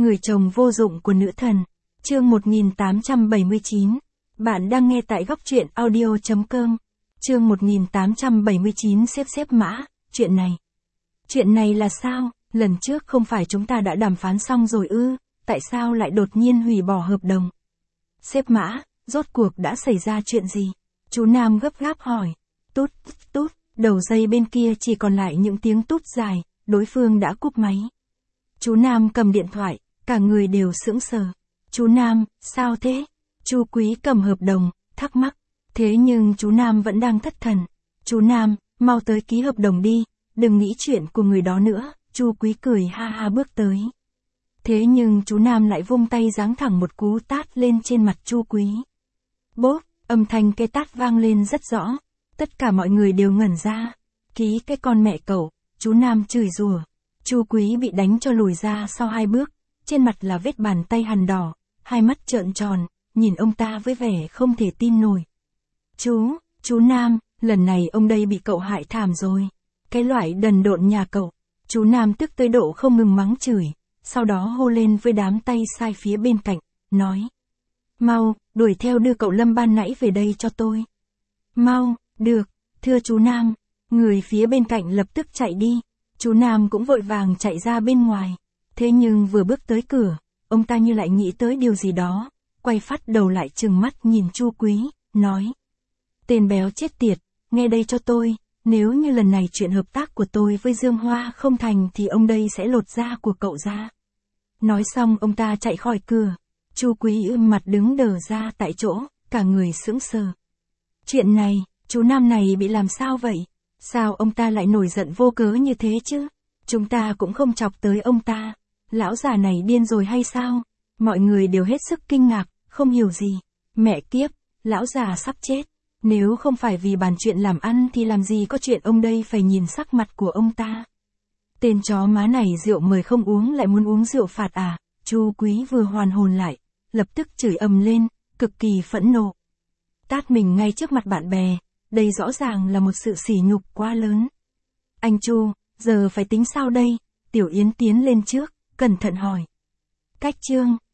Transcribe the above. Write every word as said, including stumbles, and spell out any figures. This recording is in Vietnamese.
Người chồng vô dụng của nữ thần. Chương một nghìn tám trăm bảy mươi chín. Bạn đang nghe tại góc truyện audio chấm com. Chương một nghìn tám trăm bảy mươi chín xếp xếp mã, chuyện này. Chuyện này là sao? Lần trước không phải chúng ta đã đàm phán xong rồi ư, tại sao lại đột nhiên hủy bỏ hợp đồng? Xếp mã, rốt cuộc đã xảy ra chuyện gì? Chú Nam gấp gáp hỏi. Tút, tút, đầu dây bên kia chỉ còn lại những tiếng tút dài, đối phương đã cúp máy. Chú Nam cầm điện thoại, cả người đều sững sờ. Chú Nam, sao thế? Chú Quý cầm hợp đồng, thắc mắc. Thế nhưng chú Nam vẫn đang thất thần. Chú Nam, mau tới ký hợp đồng đi, đừng nghĩ chuyện của người đó nữa. Chú Quý cười ha ha bước tới. Thế nhưng chú Nam lại vung tay giáng thẳng một cú tát lên trên mặt chú Quý. Bốp, âm thanh cái tát vang lên rất rõ. Tất cả mọi người đều ngẩn ra. Ký cái con mẹ cậu, chú Nam chửi rủa. Chú Quý bị đánh cho lùi ra sau hai bước, trên mặt là vết bàn tay hằn đỏ, hai mắt trợn tròn, nhìn ông ta với vẻ không thể tin nổi. Chú, chú Nam, lần này ông đây bị cậu hại thảm rồi. Cái loại đần độn nhà cậu. Chú Nam tức tới độ không ngừng mắng chửi, sau đó hô lên với đám tay sai phía bên cạnh, nói. Mau, đuổi theo đưa cậu Lâm ban nãy về đây cho tôi. Mau, được, thưa chú Nam. Người phía bên cạnh lập tức chạy đi. Chú Nam cũng vội vàng chạy ra bên ngoài. Thế nhưng vừa bước tới cửa, ông ta như lại nghĩ tới điều gì đó, quay phát đầu lại trừng mắt nhìn Chu Quý, nói. Tên béo chết tiệt, nghe đây cho tôi, nếu như lần này chuyện hợp tác của tôi với Dương Hoa không thành thì ông đây sẽ lột da của cậu ra. Nói xong ông ta chạy khỏi cửa. Chu Quý ưm mặt đứng đờ ra tại chỗ, cả người sững sờ. Chuyện này, chú Nam này bị làm sao vậy? Sao ông ta lại nổi giận vô cớ như thế chứ? Chúng ta cũng không chọc tới ông ta. Lão già này điên rồi hay sao? Mọi người đều hết sức kinh ngạc, không hiểu gì. Mẹ kiếp, lão già sắp chết. Nếu không phải vì bàn chuyện làm ăn thì làm gì có chuyện ông đây phải nhìn sắc mặt của ông ta. Tên chó má này rượu mời không uống lại muốn uống rượu phạt à? Chu Quý vừa hoàn hồn lại, lập tức chửi ầm lên, cực kỳ phẫn nộ. Tát mình ngay trước mặt bạn bè, đây rõ ràng là một sự sỉ nhục quá lớn. Anh Chu, giờ phải tính sao đây? Tiểu Yến tiến lên trước, cẩn thận hỏi. Cách chương.